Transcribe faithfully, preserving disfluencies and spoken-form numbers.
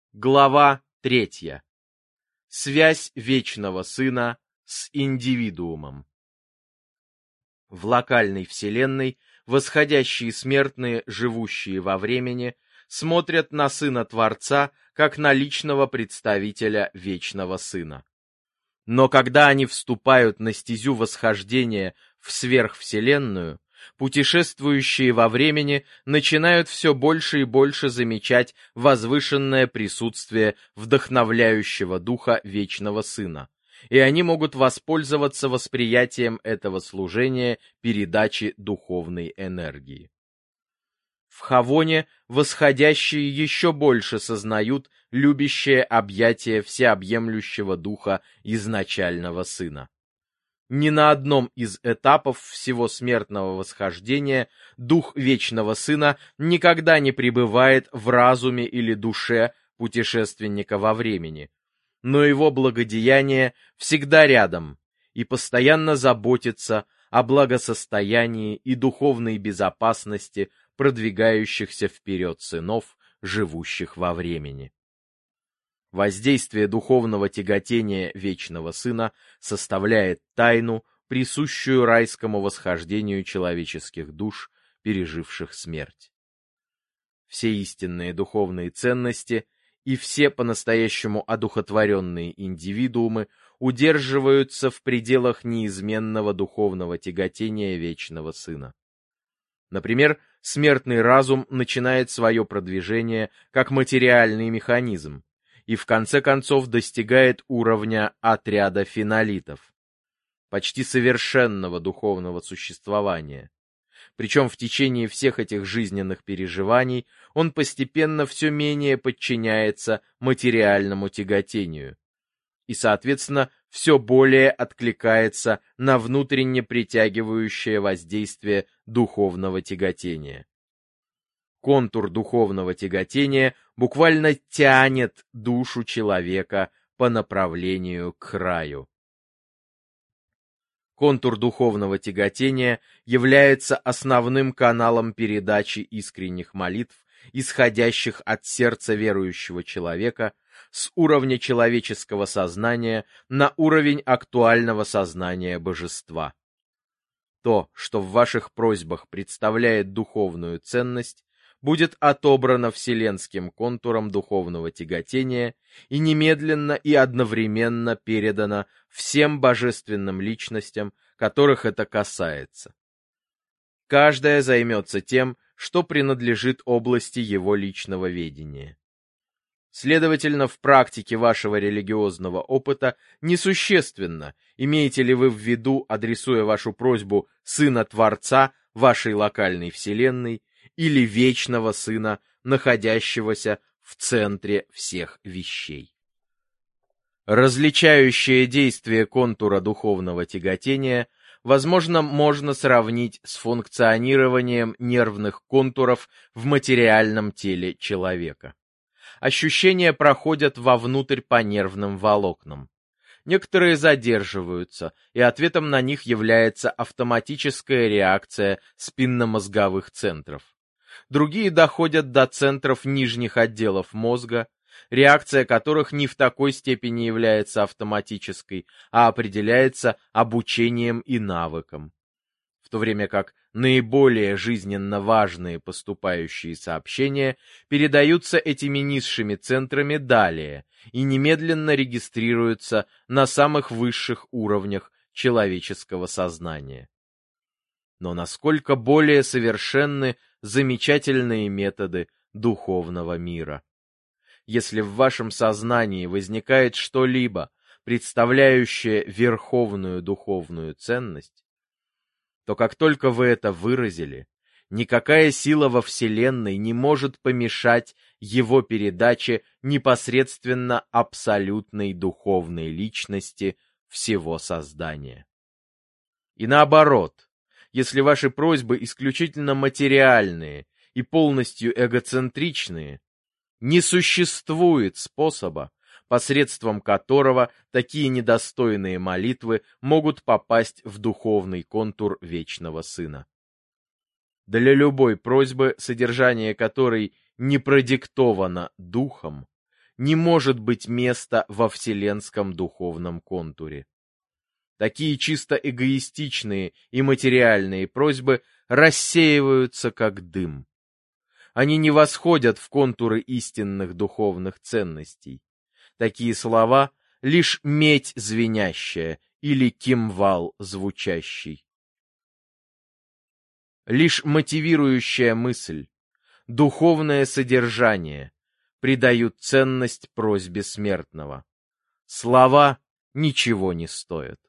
Глава третья. Связь Вечного Сына с индивидуумом. В локальной вселенной восходящие смертные, живущие во времени, смотрят на Сына Творца как на личного представителя Вечного Сына. Но когда они вступают на стезю восхождения в сверхвселенную, путешествующие во времени начинают все больше и больше замечать возвышенное присутствие вдохновляющего духа Вечного Сына, и они могут воспользоваться восприятием этого служения передачи духовной энергии. В Хавоне восходящие еще больше сознают любящее объятие всеобъемлющего духа изначального Сына. Ни на одном из этапов всего смертного восхождения дух Вечного Сына никогда не пребывает в разуме или душе путешественника во времени, но его благодеяние всегда рядом и постоянно заботится о благосостоянии и духовной безопасности продвигающихся вперед сынов, живущих во времени. Воздействие духовного тяготения Вечного Сына составляет тайну, присущую райскому восхождению человеческих душ, переживших смерть. Все истинные духовные ценности и все по-настоящему одухотворенные индивидуумы удерживаются в пределах неизменного духовного тяготения Вечного Сына. Например, смертный разум начинает свое продвижение как материальный механизм, и в конце концов достигает уровня отряда фенолитов, почти совершенного духовного существования. Причем в течение всех этих жизненных переживаний он постепенно все менее подчиняется материальному тяготению и, соответственно, все более откликается на внутренне притягивающее воздействие духовного тяготения. Контур духовного тяготения буквально тянет душу человека по направлению к краю. Контур духовного тяготения является основным каналом передачи искренних молитв, исходящих от сердца верующего человека, с уровня человеческого сознания на уровень актуального сознания божества. То, что в ваших просьбах представляет духовную ценность, будет отобрано вселенским контуром духовного тяготения и немедленно и одновременно передано всем божественным личностям, которых это касается. Каждая займется тем, что принадлежит области его личного ведения. Следовательно, в практике вашего религиозного опыта несущественно, имеете ли вы в виду, адресуя вашу просьбу Сына Творца вашей локальной вселенной, или Вечного Сына, находящегося в центре всех вещей. Различающее действие контура духовного тяготения, возможно, можно сравнить с функционированием нервных контуров в материальном теле человека. Ощущения проходят вовнутрь по нервным волокнам. Некоторые задерживаются, и ответом на них является автоматическая реакция спинномозговых центров. Другие доходят до центров нижних отделов мозга, реакция которых не в такой степени является автоматической, а определяется обучением и навыком. В то время как наиболее жизненно важные поступающие сообщения передаются этими низшими центрами далее и немедленно регистрируются на самых высших уровнях человеческого сознания. Но насколько более совершенны замечательные методы духовного мира. Если в вашем сознании возникает что-либо, представляющее верховную духовную ценность, то как только вы это выразили, никакая сила во Вселенной не может помешать его передаче непосредственно абсолютной духовной личности всего создания. И наоборот, если ваши просьбы исключительно материальные и полностью эгоцентричные, не существует способа, посредством которого такие недостойные молитвы могут попасть в духовный контур Вечного Сына. Для любой просьбы, содержание которой не продиктовано духом, не может быть места во вселенском духовном контуре. Такие чисто эгоистичные и материальные просьбы рассеиваются как дым. Они не восходят в контуры истинных духовных ценностей. Такие слова — лишь медь звенящая или кимвал звучащий. Лишь мотивирующая мысль, духовное содержание придают ценность просьбе смертного. Слова ничего не стоят.